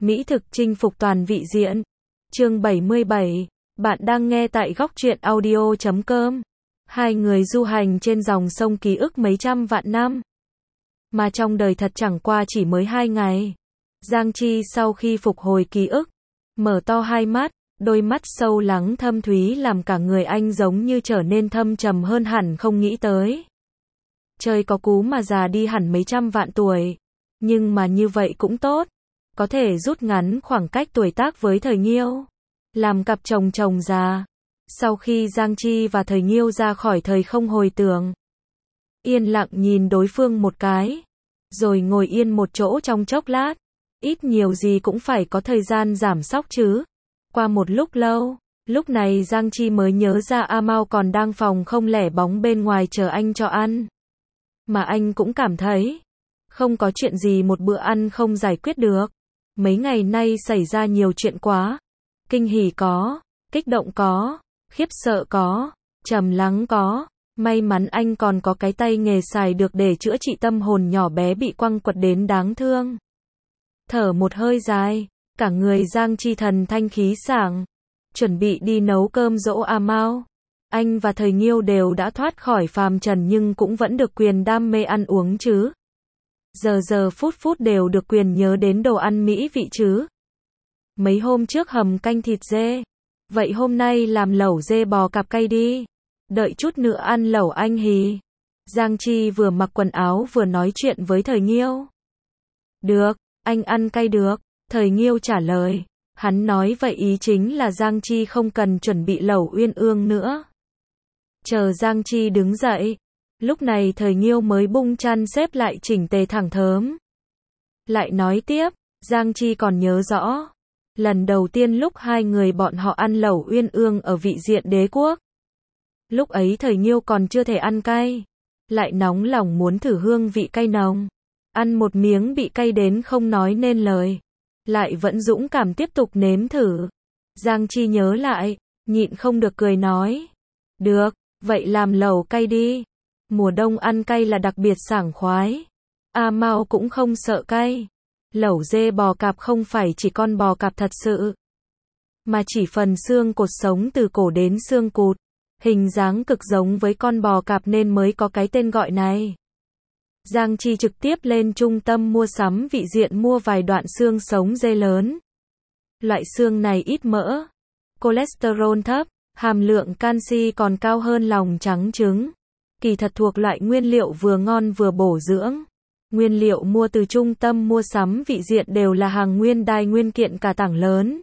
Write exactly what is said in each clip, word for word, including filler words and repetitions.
Mỹ thực chinh phục toàn vị diện. Chương bảy mươi bảy. Bạn đang nghe tại góc truyện audio chấm com. Hai người du hành trên dòng sông ký ức mấy trăm vạn năm. Mà trong đời thật chẳng qua chỉ mới hai ngày. Giang Chi sau khi phục hồi ký ức, mở to hai mắt, đôi mắt sâu lắng thâm thúy làm cả người anh giống như trở nên thâm trầm hơn hẳn, không nghĩ tới. Trời có cú mà già đi hẳn mấy trăm vạn tuổi. Nhưng mà như vậy cũng tốt. Có thể rút ngắn khoảng cách tuổi tác với Thời Nghiêu. Làm cặp chồng chồng già. Sau khi Giang Chi và Thời Nghiêu ra khỏi thời không hồi tưởng, yên lặng nhìn đối phương một cái, rồi ngồi yên một chỗ trong chốc lát. Ít nhiều gì cũng phải có thời gian giảm sóc chứ. Qua một lúc lâu, lúc này Giang Chi mới nhớ ra A Mao còn đang phòng không lẻ bóng bên ngoài chờ anh cho ăn. Mà anh cũng cảm thấy không có chuyện gì một bữa ăn không giải quyết được. Mấy ngày nay xảy ra nhiều chuyện quá. Kinh hỉ có, kích động có, khiếp sợ có, trầm lắng có. May mắn anh còn có cái tay nghề xài được để chữa trị tâm hồn nhỏ bé bị quăng quật đến đáng thương. Thở một hơi dài, cả người Giang Chi thần thanh khí sảng, chuẩn bị đi nấu cơm dỗ A Mao. Anh và Thời Nghiêu đều đã thoát khỏi phàm trần nhưng cũng vẫn được quyền đam mê ăn uống chứ. Giờ giờ phút phút đều được quyền nhớ đến đồ ăn mỹ vị chứ. Mấy hôm trước hầm canh thịt dê, vậy hôm nay làm lẩu dê bò cạp cay đi. Đợi chút nữa ăn lẩu anh hì. Giang Chi vừa mặc quần áo vừa nói chuyện với Thời Nghiêu. Được, anh ăn cay được. Thời Nghiêu trả lời. Hắn nói vậy ý chính là Giang Chi không cần chuẩn bị lẩu uyên ương nữa. Chờ Giang Chi đứng dậy, lúc này Thời Nghiêu mới bung chăn xếp lại chỉnh tề thẳng thớm. Lại nói tiếp, Giang Chi còn nhớ rõ. Lần đầu tiên lúc hai người bọn họ ăn lẩu uyên ương ở vị diện đế quốc. Lúc ấy Thời Nghiêu còn chưa thể ăn cay. Lại nóng lòng muốn thử hương vị cay nồng. Ăn một miếng bị cay đến không nói nên lời. Lại vẫn dũng cảm tiếp tục nếm thử. Giang Chi nhớ lại, nhịn không được cười nói. Được, vậy làm lẩu cay đi. Mùa đông ăn cay là đặc biệt sảng khoái. A Mao cũng không sợ cay. Lẩu dê bò cạp không phải chỉ con bò cạp thật sự, mà chỉ phần xương cột sống từ cổ đến xương cụt. Hình dáng cực giống với con bò cạp nên mới có cái tên gọi này. Giang Chi trực tiếp lên trung tâm mua sắm vị diện mua vài đoạn xương sống dê lớn. Loại xương này ít mỡ, cholesterol thấp, hàm lượng canxi còn cao hơn lòng trắng trứng. Kỳ thật thuộc loại nguyên liệu vừa ngon vừa bổ dưỡng. Nguyên liệu mua từ trung tâm mua sắm vị diện đều là hàng nguyên đai nguyên kiện cả tảng lớn.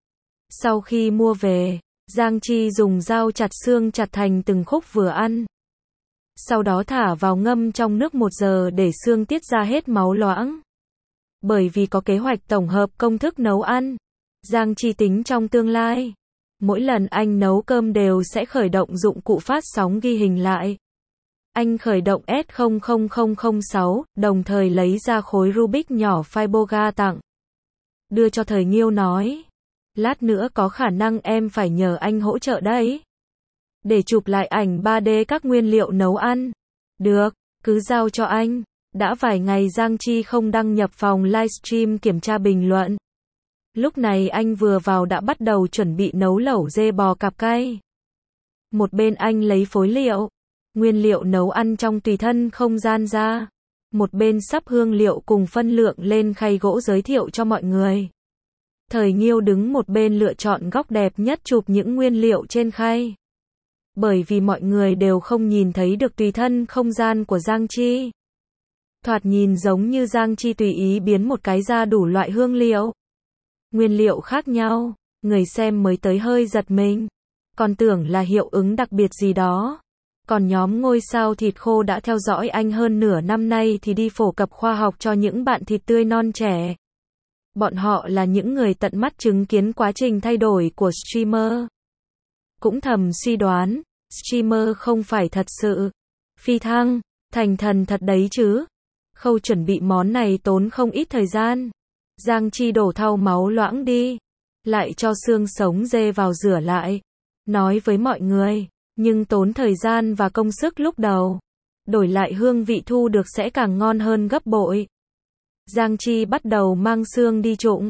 Sau khi mua về, Giang Chi dùng dao chặt xương chặt thành từng khúc vừa ăn. Sau đó thả vào ngâm trong nước một giờ để xương tiết ra hết máu loãng. Bởi vì có kế hoạch tổng hợp công thức nấu ăn, Giang Chi tính trong tương lai, mỗi lần anh nấu cơm đều sẽ khởi động dụng cụ phát sóng ghi hình lại. Anh khởi động S không không không không sáu, đồng thời lấy ra khối Rubik nhỏ Fibroga tặng. Đưa cho Thời Nghiêu nói. Lát nữa có khả năng em phải nhờ anh hỗ trợ đấy. Để chụp lại ảnh ba D các nguyên liệu nấu ăn. Được, cứ giao cho anh. Đã vài ngày Giang Chi không đăng nhập phòng livestream kiểm tra bình luận. Lúc này anh vừa vào đã bắt đầu chuẩn bị nấu lẩu dê bò cạp cay. Một bên anh lấy phối liệu, nguyên liệu nấu ăn trong tùy thân không gian ra. Một bên sắp hương liệu cùng phân lượng lên khay gỗ giới thiệu cho mọi người. Thời Nghiêu đứng một bên lựa chọn góc đẹp nhất chụp những nguyên liệu trên khay. Bởi vì mọi người đều không nhìn thấy được tùy thân không gian của Giang Chi. Thoạt nhìn giống như Giang Chi tùy ý biến một cái ra đủ loại hương liệu. Nguyên liệu khác nhau, người xem mới tới hơi giật mình. Còn tưởng là hiệu ứng đặc biệt gì đó. Còn nhóm ngôi sao thịt khô đã theo dõi anh hơn nửa năm nay thì đi phổ cập khoa học cho những bạn thịt tươi non trẻ. Bọn họ là những người tận mắt chứng kiến quá trình thay đổi của streamer. Cũng thầm suy đoán, streamer không phải thật sự phi thăng, thành thần thật đấy chứ. Khâu chuẩn bị món này tốn không ít thời gian. Giang Chi đổ thau máu loãng đi, lại cho xương sống dê vào rửa lại. Nói với mọi người, nhưng tốn thời gian và công sức lúc đầu. Đổi lại hương vị thu được sẽ càng ngon hơn gấp bội. Giang Chi bắt đầu mang xương đi trụng.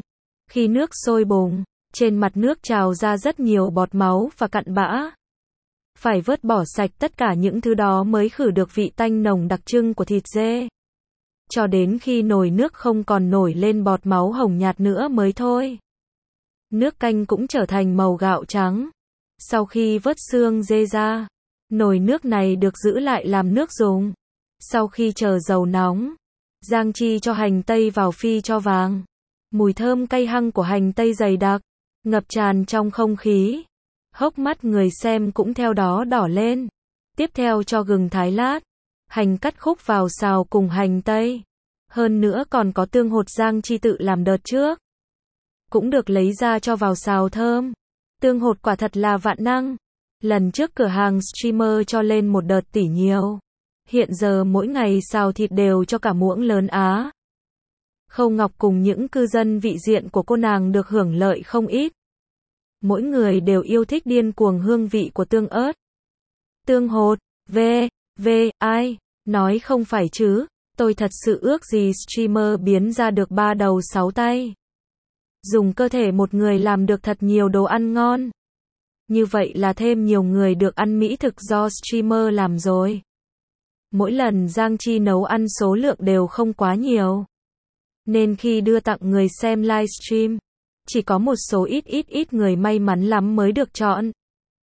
Khi nước sôi bùng, trên mặt nước trào ra rất nhiều bọt máu và cặn bã. Phải vớt bỏ sạch tất cả những thứ đó mới khử được vị tanh nồng đặc trưng của thịt dê. Cho đến khi nồi nước không còn nổi lên bọt máu hồng nhạt nữa mới thôi. Nước canh cũng trở thành màu gạo trắng. Sau khi vớt xương dê ra, nồi nước này được giữ lại làm nước dùng. Sau khi chờ dầu nóng, Giang Chi cho hành tây vào phi cho vàng. Mùi thơm cay hăng của hành tây dày đặc, ngập tràn trong không khí. Hốc mắt người xem cũng theo đó đỏ lên. Tiếp theo cho gừng thái lát, hành cắt khúc vào xào cùng hành tây. Hơn nữa còn có tương hột Giang Chi tự làm đợt trước. Cũng được lấy ra cho vào xào thơm. Tương hột quả thật là vạn năng. Lần trước cửa hàng streamer cho lên một đợt tỉ nhiều. Hiện giờ mỗi ngày xào thịt đều cho cả muỗng lớn á. Khâu Ngọc cùng những cư dân vị diện của cô nàng được hưởng lợi không ít. Mỗi người đều yêu thích điên cuồng hương vị của tương ớt. Tương hột, v, v, ai, nói không phải chứ, tôi thật sự ước gì streamer biến ra được ba đầu sáu tay. Dùng cơ thể một người làm được thật nhiều đồ ăn ngon. Như vậy là thêm nhiều người được ăn mỹ thực do streamer làm rồi. Mỗi lần Giang Chi nấu ăn số lượng đều không quá nhiều. Nên khi đưa tặng người xem livestream, chỉ có một số ít ít ít người may mắn lắm mới được chọn.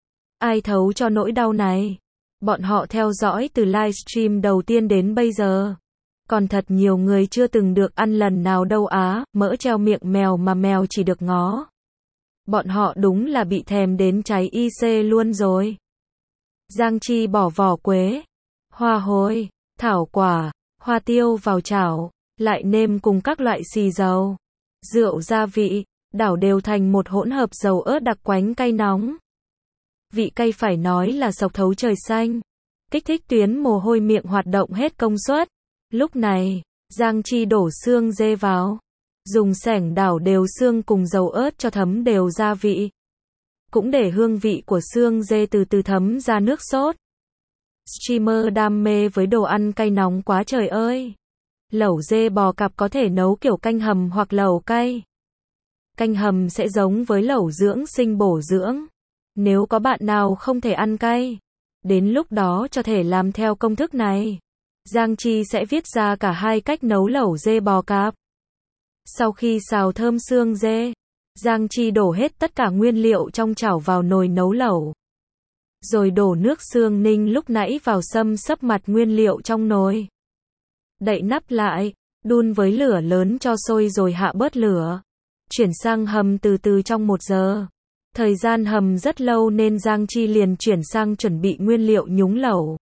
Ai thấu cho nỗi đau này? Bọn họ theo dõi từ livestream đầu tiên đến bây giờ. Còn thật nhiều người chưa từng được ăn lần nào đâu á, mỡ treo miệng mèo mà mèo chỉ được ngó. Bọn họ đúng là bị thèm đến cháy i xê luôn rồi. Giang Chi bỏ vỏ quế, hoa hôi, thảo quả, hoa tiêu vào chảo, lại nêm cùng các loại xì dầu, rượu gia vị, đảo đều thành một hỗn hợp dầu ớt đặc quánh cay nóng. Vị cay phải nói là sộc thấu trời xanh, kích thích tuyến mồ hôi miệng hoạt động hết công suất. Lúc này, Giang Chi đổ xương dê vào, dùng xẻng đảo đều xương cùng dầu ớt cho thấm đều gia vị. Cũng để hương vị của xương dê từ từ thấm ra nước sốt. Streamer đam mê với đồ ăn cay nóng quá trời ơi. Lẩu dê bò cặp có thể nấu kiểu canh hầm hoặc lẩu cay. Canh hầm sẽ giống với lẩu dưỡng sinh bổ dưỡng. Nếu có bạn nào không thể ăn cay, đến lúc đó cho thể làm theo công thức này. Giang Chi sẽ viết ra cả hai cách nấu lẩu dê bò cặp. Sau khi xào thơm xương dê, Giang Chi đổ hết tất cả nguyên liệu trong chảo vào nồi nấu lẩu. Rồi đổ nước xương ninh lúc nãy vào xâm xấp mặt nguyên liệu trong nồi. Đậy nắp lại, đun với lửa lớn cho sôi rồi hạ bớt lửa. Chuyển sang hầm từ từ trong một giờ. Thời gian hầm rất lâu nên Giang Chi liền chuyển sang chuẩn bị nguyên liệu nhúng lẩu.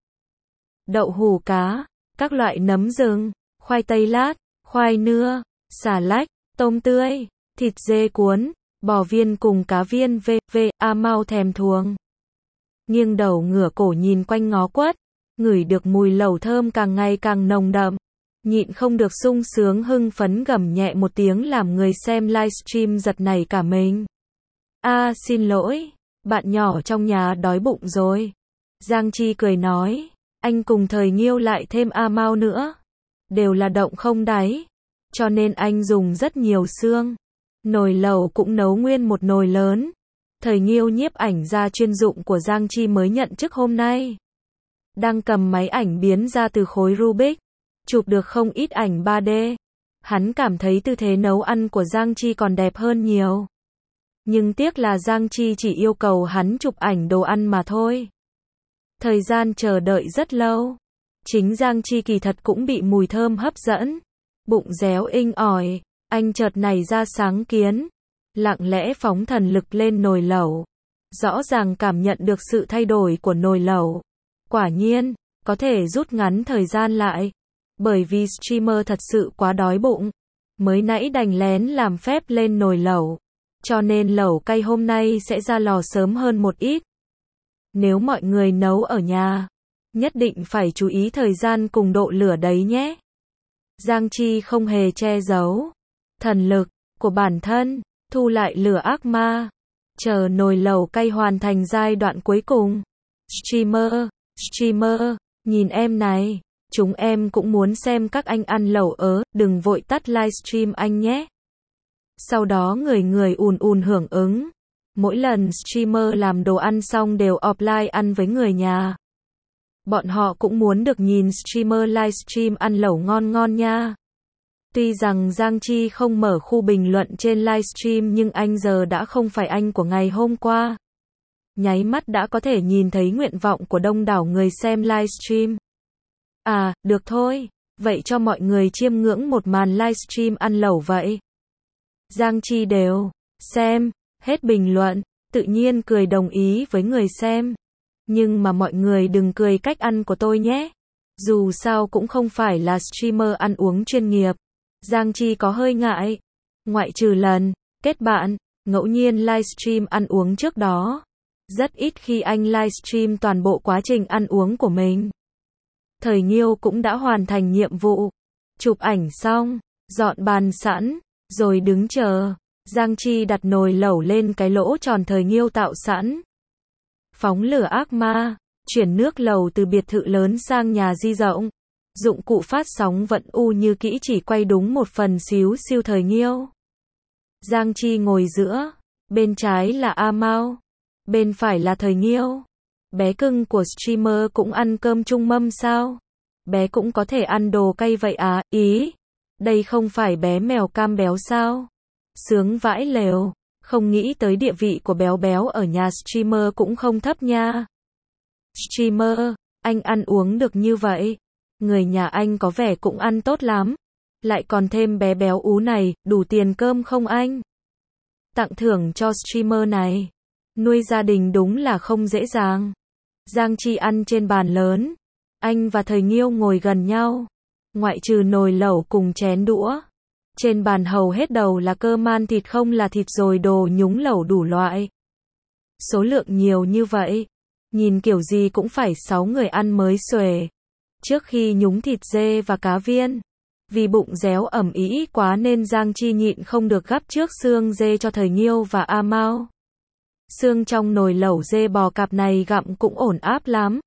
Đậu hũ cá, các loại nấm rừng, khoai tây lát, khoai nưa, xà lách, tôm tươi, thịt dê cuốn, bò viên cùng cá viên vê vê a mau thèm thuồng. Nghiêng đầu ngửa cổ nhìn quanh ngó quất, ngửi được mùi lẩu thơm càng ngày càng nồng đậm. Nhịn không được sung sướng hưng phấn gầm nhẹ một tiếng làm người xem livestream giật nảy cả mình. A à, xin lỗi, bạn nhỏ trong nhà đói bụng rồi. Giang Chi cười nói, anh cùng Thời Nghiêu lại thêm A Mao nữa. Đều là động không đáy, cho nên anh dùng rất nhiều xương. Nồi lẩu cũng nấu nguyên một nồi lớn. Thời Nghiêu nhiếp ảnh gia chuyên dụng của Giang Chi mới nhận chức hôm nay. Đang cầm máy ảnh biến ra từ khối Rubik, chụp được không ít ảnh ba D. Hắn cảm thấy tư thế nấu ăn của Giang Chi còn đẹp hơn nhiều. Nhưng tiếc là Giang Chi chỉ yêu cầu hắn chụp ảnh đồ ăn mà thôi. Thời gian chờ đợi rất lâu. Chính Giang Chi kỳ thật cũng bị mùi thơm hấp dẫn. Bụng réo inh ỏi, anh chợt nảy ra sáng kiến. Lặng lẽ phóng thần lực lên nồi lẩu. Rõ ràng cảm nhận được sự thay đổi của nồi lẩu. Quả nhiên, có thể rút ngắn thời gian lại. Bởi vì streamer thật sự quá đói bụng. Mới nãy đành lén làm phép lên nồi lẩu. Cho nên lẩu cay hôm nay sẽ ra lò sớm hơn một ít. Nếu mọi người nấu ở nhà, nhất định phải chú ý thời gian cùng độ lửa đấy nhé. Giang Chi không hề che giấu thần lực của bản thân, thu lại lửa ác ma, chờ nồi lẩu cay hoàn thành giai đoạn cuối cùng. Streamer, streamer, nhìn em này, chúng em cũng muốn xem các anh ăn lẩu ớ, đừng vội tắt livestream anh nhé. Sau đó người người ùn ùn hưởng ứng. Mỗi lần streamer làm đồ ăn xong đều offline ăn với người nhà. Bọn họ cũng muốn được nhìn streamer livestream ăn lẩu ngon ngon nha. Tuy rằng Giang Chi không mở khu bình luận trên livestream nhưng anh giờ đã không phải anh của ngày hôm qua. Nháy mắt đã có thể nhìn thấy nguyện vọng của đông đảo người xem livestream. À, được thôi, vậy cho mọi người chiêm ngưỡng một màn livestream ăn lẩu vậy. Giang Chi đều xem hết bình luận, tự nhiên cười đồng ý với người xem. Nhưng mà mọi người đừng cười cách ăn của tôi nhé. Dù sao cũng không phải là streamer ăn uống chuyên nghiệp. Giang Chi có hơi ngại. Ngoại trừ lần kết bạn, ngẫu nhiên livestream ăn uống trước đó. Rất ít khi anh livestream toàn bộ quá trình ăn uống của mình. Thời Nghiêu cũng đã hoàn thành nhiệm vụ. Chụp ảnh xong, dọn bàn sẵn, rồi đứng chờ. Giang Chi đặt nồi lẩu lên cái lỗ tròn Thời Nghiêu tạo sẵn. Phóng lửa ác ma, chuyển nước lẩu từ biệt thự lớn sang nhà di rộng. Dụng cụ phát sóng vẫn u như kỹ chỉ quay đúng một phần xíu siêu Thời Nghiêu. Giang Chi ngồi giữa, bên trái là A Mao, bên phải là Thời Nghiêu. Bé cưng của streamer cũng ăn cơm chung mâm sao? Bé cũng có thể ăn đồ cay vậy à? Ý, đây không phải bé mèo cam béo sao? Sướng vãi lều, không nghĩ tới địa vị của béo béo ở nhà streamer cũng không thấp nha. Streamer, anh ăn uống được như vậy. Người nhà anh có vẻ cũng ăn tốt lắm. Lại còn thêm bé béo ú này, đủ tiền cơm không anh? Tặng thưởng cho streamer này. Nuôi gia đình đúng là không dễ dàng. Giang Chi ăn trên bàn lớn. Anh và Thời Nghiêu ngồi gần nhau. Ngoại trừ nồi lẩu cùng chén đũa. Trên bàn hầu hết đầu là cơ man thịt không là thịt rồi đồ nhúng lẩu đủ loại. Số lượng nhiều như vậy. Nhìn kiểu gì cũng phải sáu người ăn mới xuể. Trước khi nhúng thịt dê và cá viên. Vì bụng réo ẩm ý quá nên Giang Chi nhịn không được gắp trước xương dê cho Thời Nghiêu và A Mao. Xương trong nồi lẩu dê bò cạp này gặm cũng ổn áp lắm.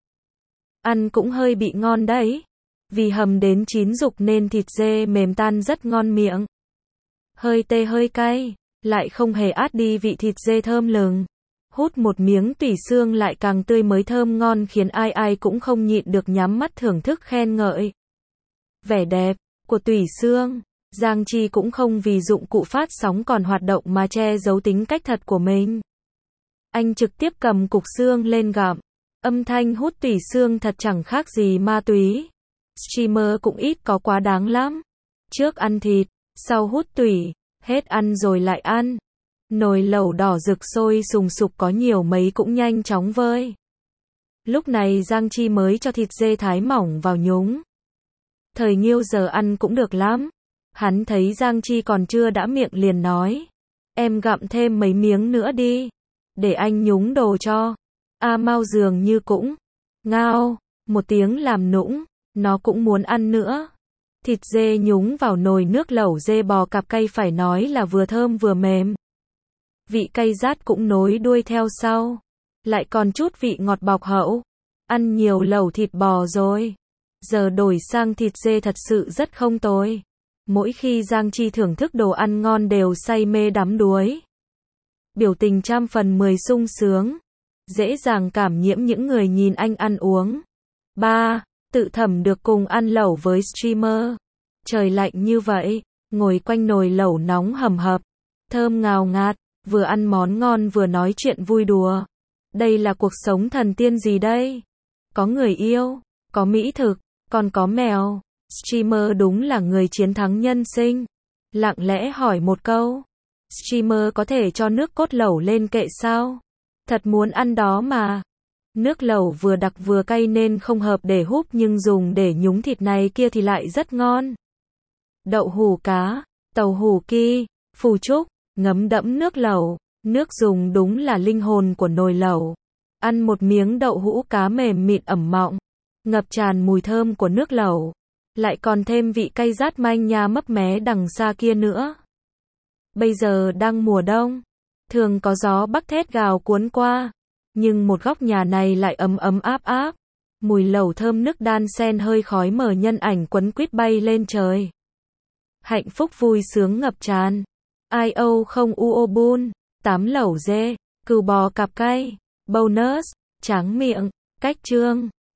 Ăn cũng hơi bị ngon đấy. Vì hầm đến chín dục nên thịt dê mềm tan rất ngon miệng. Hơi tê hơi cay, lại không hề át đi vị thịt dê thơm lừng. Hút một miếng tủy xương lại càng tươi mới thơm ngon khiến ai ai cũng không nhịn được nhắm mắt thưởng thức khen ngợi. Vẻ đẹp của tủy xương, Giang Chi cũng không vì dụng cụ phát sóng còn hoạt động mà che giấu tính cách thật của mình. Anh trực tiếp cầm cục xương lên gặm. Âm thanh hút tủy xương thật chẳng khác gì ma túy. Streamer cũng ít có quá đáng lắm. Trước ăn thịt, sau hút tủy, hết ăn rồi lại ăn. Nồi lẩu đỏ rực sôi sùng sục có nhiều mấy cũng nhanh chóng vơi. Lúc này Giang Chi mới cho thịt dê thái mỏng vào nhúng. Thời Nghiêu giờ ăn cũng được lắm. Hắn thấy Giang Chi còn chưa đã miệng liền nói. Em gặm thêm mấy miếng nữa đi. Để anh nhúng đồ cho. A Mao dường như cũng ngao, một tiếng làm nũng. Nó cũng muốn ăn nữa. Thịt dê nhúng vào nồi nước lẩu dê bò cạp cay phải nói là vừa thơm vừa mềm. Vị cay rát cũng nối đuôi theo sau. Lại còn chút vị ngọt bọc hậu. Ăn nhiều lẩu thịt bò rồi. Giờ đổi sang thịt dê thật sự rất không tồi. Mỗi khi Giang Chi thưởng thức đồ ăn ngon đều say mê đắm đuối. Biểu tình trăm phần mười sung sướng. Dễ dàng cảm nhiễm những người nhìn anh ăn uống. ba. Tự thẩm được cùng ăn lẩu với streamer. Trời lạnh như vậy, ngồi quanh nồi lẩu nóng hầm hập, thơm ngào ngạt, vừa ăn món ngon vừa nói chuyện vui đùa. Đây là cuộc sống thần tiên gì đây? Có người yêu, có mỹ thực, còn có mèo. Streamer đúng là người chiến thắng nhân sinh. Lặng lẽ hỏi một câu. Streamer có thể cho nước cốt lẩu lên kệ sao? Thật muốn ăn đó mà. Nước lẩu vừa đặc vừa cay nên không hợp để húp nhưng dùng để nhúng thịt này kia thì lại rất ngon. Đậu hủ cá, tàu hủ ki, phù trúc, ngấm đẫm nước lẩu. Nước dùng đúng là linh hồn của nồi lẩu. Ăn một miếng đậu hũ cá mềm mịn ẩm mọng, ngập tràn mùi thơm của nước lẩu. Lại còn thêm vị cay rát manh nha mấp mé đằng xa kia nữa. Bây giờ đang mùa đông, thường có gió bắc thét gào cuốn qua. Nhưng một góc nhà này lại ấm ấm áp áp. Mùi lẩu thơm nức đan xen hơi khói mờ nhân ảnh quấn quýt bay lên trời. Hạnh phúc vui sướng ngập tràn. I O không uobun, tám lẩu dê, cừu bò cặp cay, bonus, tráng miệng, cách chương.